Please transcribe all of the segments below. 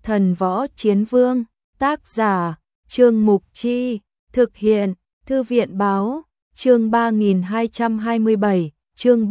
Thần Võ Chiến Vương, tác giả, Trương Mục Chi, thực hiện, Thư viện Báo, chương 3227, chương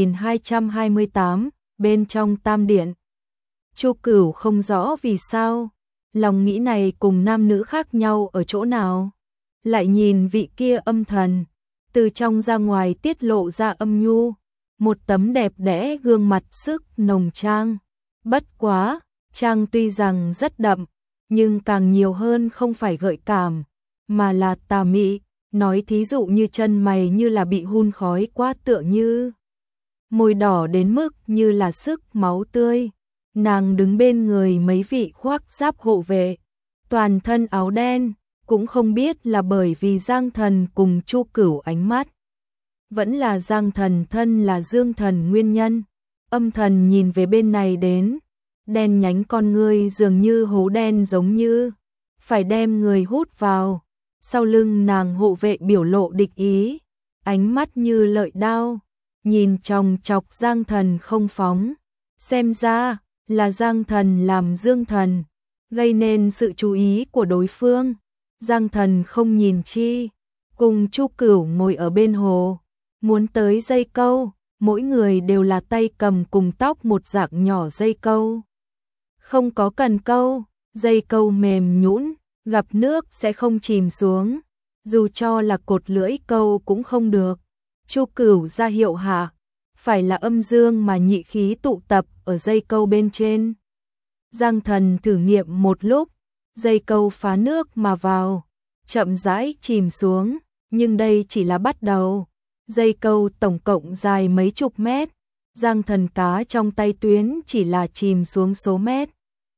3228, bên trong Tam Điện. Chu Cửu không rõ vì sao, lòng nghĩ này cùng nam nữ khác nhau ở chỗ nào. Lại nhìn vị kia âm thần, từ trong ra ngoài tiết lộ ra âm nhu, một tấm đẹp đẽ gương mặt sức nồng trang. Bất quá, trang tuy rằng rất đậm, nhưng càng nhiều hơn không phải gợi cảm, mà là tà mị, nói thí dụ như chân mày như là bị hun khói quá tựa như. Môi đỏ đến mức như là sức máu tươi, nàng đứng bên người mấy vị khoác giáp hộ vệ, toàn thân áo đen, cũng không biết là bởi vì Giang Thần cùng Chu Cửu ánh mắt, vẫn là Giang Thần thân là Dương Thần nguyên nhân. Âm thần nhìn về bên này đến, đen nhánh con ngươi dường như hố đen giống như phải đem người hút vào. Sau lưng nàng hộ vệ biểu lộ địch ý, ánh mắt như lợi đao, nhìn chòng chọc Giang Thần không phóng. Xem ra là Giang Thần làm Dương Thần, gây nên sự chú ý của đối phương. Giang Thần không nhìn chi, cùng Chu Cửu ngồi ở bên hồ, muốn tới dây câu, mỗi người đều là tay cầm cùng tóc một dạng nhỏ dây câu. Không có cần câu, dây câu mềm nhũn, gặp nước sẽ không chìm xuống, dù cho là cột lưỡi câu cũng không được. Chu Cửu ra hiệu hạ, phải là âm dương mà nhị khí tụ tập ở dây câu bên trên. Giang Thần thử nghiệm một lúc, dây câu phá nước mà vào, chậm rãi chìm xuống, nhưng đây chỉ là bắt đầu. Dây câu tổng cộng dài mấy chục mét, Giang Thần cá trong tay tuyến chỉ là chìm xuống số mét.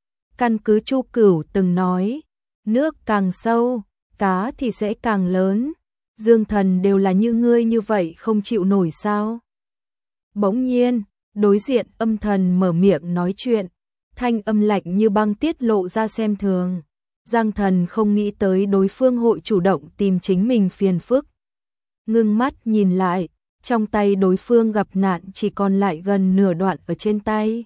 Căn cứ Chu Cửu từng nói, nước càng sâu, cá thì sẽ càng lớn. Dương Thần đều là như ngươi như vậy không chịu nổi sao? Bỗng nhiên, đối diện âm thần mở miệng nói chuyện, thanh âm lạnh như băng tiết lộ ra xem thường. Giang Thần không nghĩ tới đối phương hội chủ động tìm chính mình phiền phức. Ngưng mắt nhìn lại, trong tay đối phương gặp nạn chỉ còn lại gần nửa đoạn ở trên tay.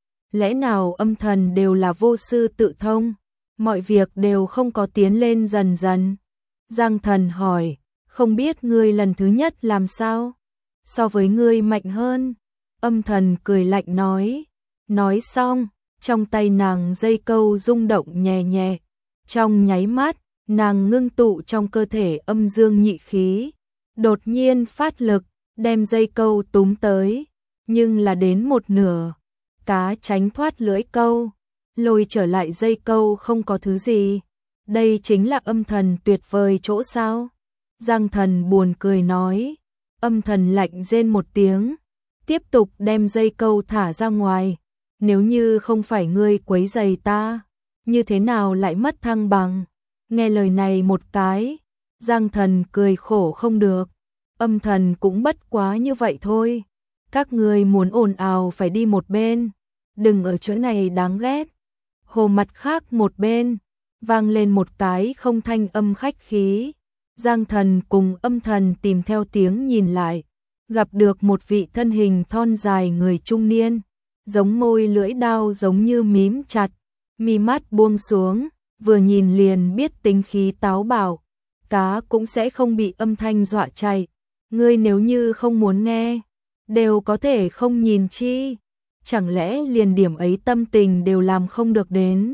Lẽ nào âm thần đều là vô sư tự thông, mọi việc đều không có tiến lên dần dần? Giang Thần hỏi, không biết ngươi lần thứ nhất làm sao? So với ngươi mạnh hơn. Âm thần cười lạnh nói. Nói xong, trong tay nàng dây câu rung động nhẹ nhẹ. Trong nháy mắt, nàng ngưng tụ trong cơ thể âm dương nhị khí, đột nhiên phát lực, đem dây câu túm tới, nhưng là đến một nửa, cá tránh thoát lưỡi câu, lôi trở lại dây câu không có thứ gì. Đây chính là âm thần tuyệt vời chỗ sao? Giang Thần buồn cười nói. Âm thần lạnh rên một tiếng, tiếp tục đem dây câu thả ra ngoài. Nếu như không phải ngươi quấy rầy ta, như thế nào lại mất thăng bằng? Nghe lời này một cái, Giang Thần cười khổ không được. Âm thần cũng bất quá như vậy thôi. Các ngươi muốn ồn ào phải đi một bên, đừng ở chỗ này đáng ghét. Hồ mặt khác một bên, vang lên một cái không thanh âm khách khí. Giang Thần cùng âm thần tìm theo tiếng nhìn lại, gặp được một vị thân hình thon dài người trung niên, giống môi lưỡi đao giống như mím chặt, mi mắt buông xuống, vừa nhìn liền biết tính khí táo bạo, cá cũng sẽ không bị âm thanh dọa chạy. Ngươi nếu như không muốn nghe, đều có thể không nhìn chi, chẳng lẽ liền điểm ấy tâm tình đều làm không được đến?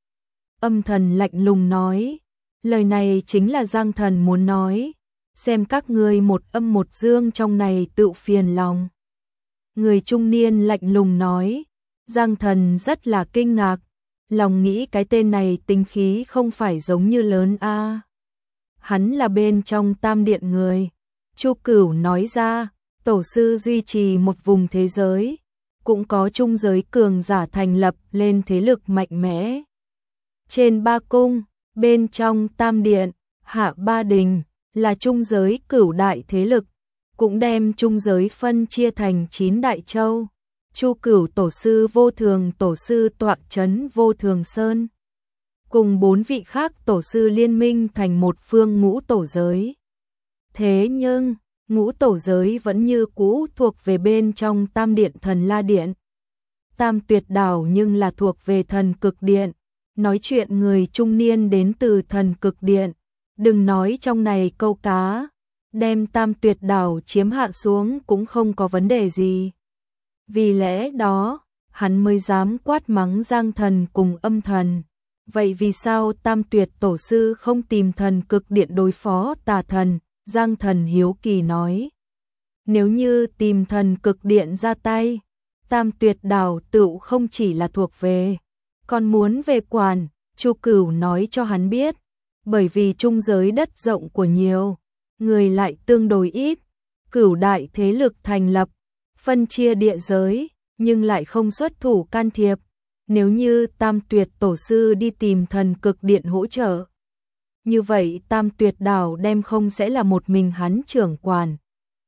Âm thần lạnh lùng nói. Lời này chính là Giang Thần muốn nói, xem các ngươi một âm một dương trong này tự phiền lòng. Người trung niên lạnh lùng nói. Giang Thần rất là kinh ngạc, lòng nghĩ cái tên này tính khí không phải giống như lớn a. Hắn là bên trong Tam Điện người. Chu Cửu nói ra, tổ sư duy trì một vùng thế giới, cũng có trung giới cường giả thành lập lên thế lực mạnh mẽ. Trên ba cung, bên trong Tam Điện, hạ ba đình, là trung giới cửu đại thế lực, cũng đem trung giới phân chia thành 9 đại châu. Chu Cửu tổ sư vô thường tổ sư tọa trấn vô thường sơn, cùng 4 vị khác tổ sư liên minh thành một phương ngũ tổ giới. Thế nhưng, ngũ tổ giới vẫn như cũ thuộc về bên trong Tam Điện Thần La Điện. Tam Tuyệt Đảo nhưng là thuộc về Thần Cực Điện. nói chuyện người trung niên đến từ Thần Cực Điện, đừng nói trong này câu cá, đem Tam Tuyệt Đảo chiếm hạ xuống cũng không có vấn đề gì. Vì lẽ đó, hắn mới dám quát mắng Giang Thần cùng Âm Thần. Vậy vì sao Tam Tuyệt Tổ sư không tìm Thần Cực Điện đối phó Tà Thần? Giang Thần hiếu kỳ nói. Nếu như tìm Thần Cực Điện ra tay, Tam Tuyệt Đảo tựu không chỉ là thuộc về, còn muốn về quản. Chu Cửu nói cho hắn biết, bởi vì trung giới đất rộng của nhiều người lại tương đối ít, cửu đại thế lực thành lập, phân chia địa giới, nhưng lại không xuất thủ can thiệp. Nếu như Tam Tuyệt Tổ sư đi tìm Thần Cực Điện hỗ trợ, như vậy Tam Tuyệt Đảo đem không sẽ là một mình hắn trưởng quản.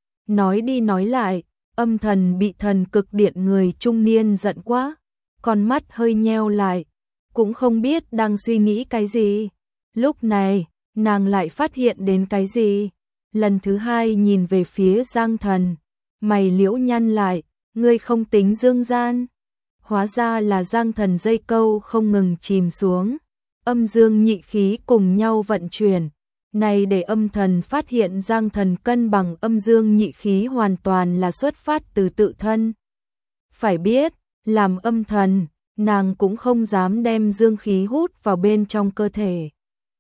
Nói đi nói lại, Âm Thần bị Thần Cực Điện người trung niên giận quá, con mắt hơi nheo lại, cũng không biết đang suy nghĩ cái gì. Lúc này, nàng lại phát hiện đến cái gì. Lần thứ hai nhìn về phía Giang Thần, mày liễu nhăn lại, ngươi không tính dương gian. Hóa ra là Giang Thần dây câu không ngừng chìm xuống, âm dương nhị khí cùng nhau vận chuyển. Này để Âm Thần phát hiện Giang Thần cân bằng âm dương nhị khí hoàn toàn là xuất phát từ tự thân. Phải biết, làm âm thần, nàng cũng không dám đem dương khí hút vào bên trong cơ thể.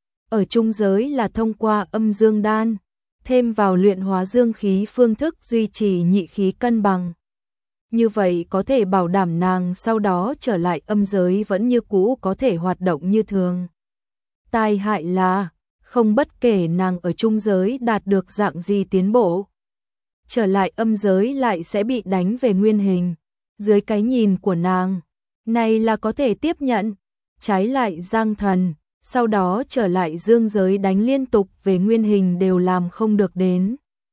Ở trung giới là thông qua âm dương đan, thêm vào luyện hóa dương khí phương thức duy trì nhị khí cân bằng. Như vậy có thể bảo đảm nàng sau đó trở lại âm giới vẫn như cũ có thể hoạt động như thường. Tai hại là, không bất kể nàng ở trung giới đạt được dạng gì tiến bộ, trở lại âm giới lại sẽ bị đánh về nguyên hình. Dưới cái nhìn của nàng, này là có thể tiếp nhận. Trái lại Giang Thần, sau đó trở lại dương giới đánh liên tục về nguyên hình đều làm không được đến,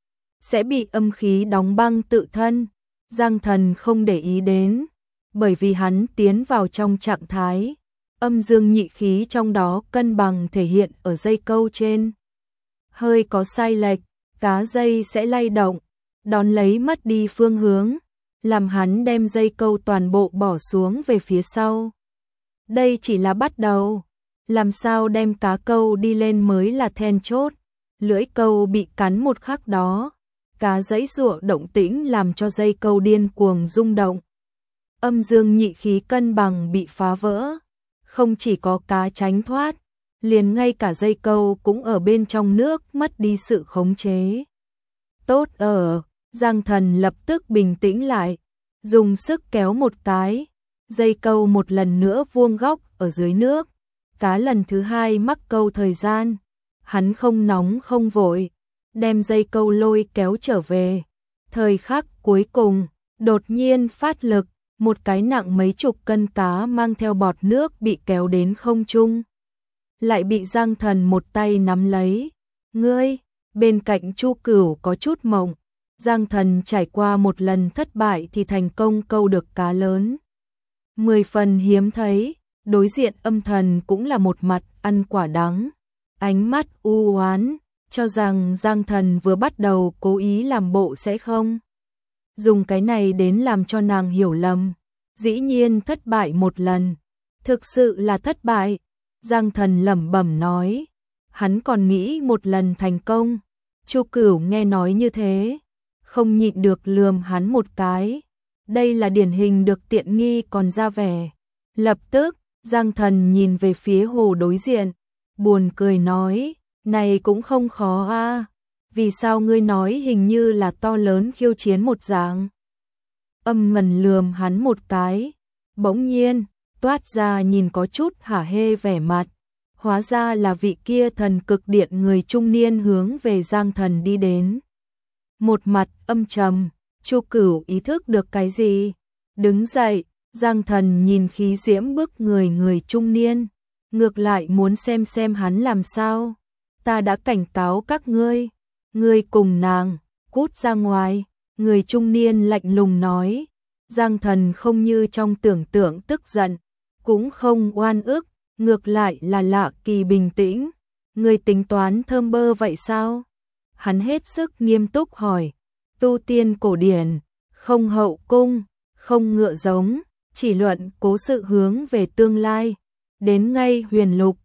sẽ bị âm khí đóng băng tự thân. Giang Thần không để ý đến, bởi vì hắn tiến vào trong trạng thái âm dương nhị khí trong đó cân bằng thể hiện ở dây câu trên. Hơi có sai lệch, cá dây sẽ lay động, đón lấy mất đi phương hướng, làm hắn đem dây câu toàn bộ bỏ xuống về phía sau. Đây chỉ là bắt đầu, làm sao đem cá câu đi lên mới là then chốt. Lưỡi câu bị cắn một khắc đó, cá giãy giụa động tĩnh làm cho dây câu điên cuồng rung động. Âm dương nhị khí cân bằng bị phá vỡ, không chỉ có cá tránh thoát, liền ngay cả dây câu cũng ở bên trong nước mất đi sự khống chế. Tốt ở, Giang Thần lập tức bình tĩnh lại, dùng sức kéo một cái, dây câu một lần nữa vuông góc ở dưới nước. Cá lần thứ hai mắc câu thời gian, hắn không nóng không vội, đem dây câu lôi kéo trở về. Thời khắc cuối cùng, đột nhiên phát lực, một cái nặng mấy chục cân cá mang theo bọt nước bị kéo đến không trung. Lại bị Giang Thần một tay nắm lấy. Ngươi, bên cạnh Chu Cửu có chút mộng. Giang Thần trải qua một lần thất bại thì thành công câu được cá lớn. 10 phần hiếm thấy, đối diện Âm Thần cũng là một mặt ăn quả đắng. Ánh mắt u oán, cho rằng Giang Thần vừa bắt đầu cố ý làm bộ sẽ không dùng cái này đến làm cho nàng hiểu lầm. Dĩ nhiên thất bại một lần, thực sự là thất bại. Giang Thần lẩm bẩm nói, hắn còn nghĩ một lần thành công. Chu Cửu nghe nói như thế, không nhịn được lườm hắn một cái. Đây là điển hình được tiện nghi còn ra vẻ. Lập tức, Giang Thần nhìn về phía hồ đối diện, buồn cười nói, này cũng không khó a. Vì sao ngươi nói hình như là to lớn khiêu chiến một dạng? Âm Mần lườm hắn một cái, bỗng nhiên toát ra nhìn có chút hả hê vẻ mặt. Hóa ra là vị kia Thần Cực Điện người trung niên hướng về Giang Thần đi đến. Một mặt âm trầm, Chu Cửu ý thức được cái gì, đứng dậy. Giang Thần nhìn khí diễm bức người trung niên, ngược lại muốn xem hắn làm sao. Ta đã cảnh cáo các ngươi, ngươi cùng nàng cút ra ngoài. Người trung niên lạnh lùng nói. Giang Thần không như trong tưởng tượng tức giận, cũng không oan ức, ngược lại là lạ kỳ bình tĩnh. Ngươi tính toán thơm bơ vậy sao? Hắn hết sức nghiêm túc hỏi. Tu tiên cổ điển, không hậu cung, không ngựa giống, chỉ luận cố sự hướng về tương lai. đến ngay Huyền Lục,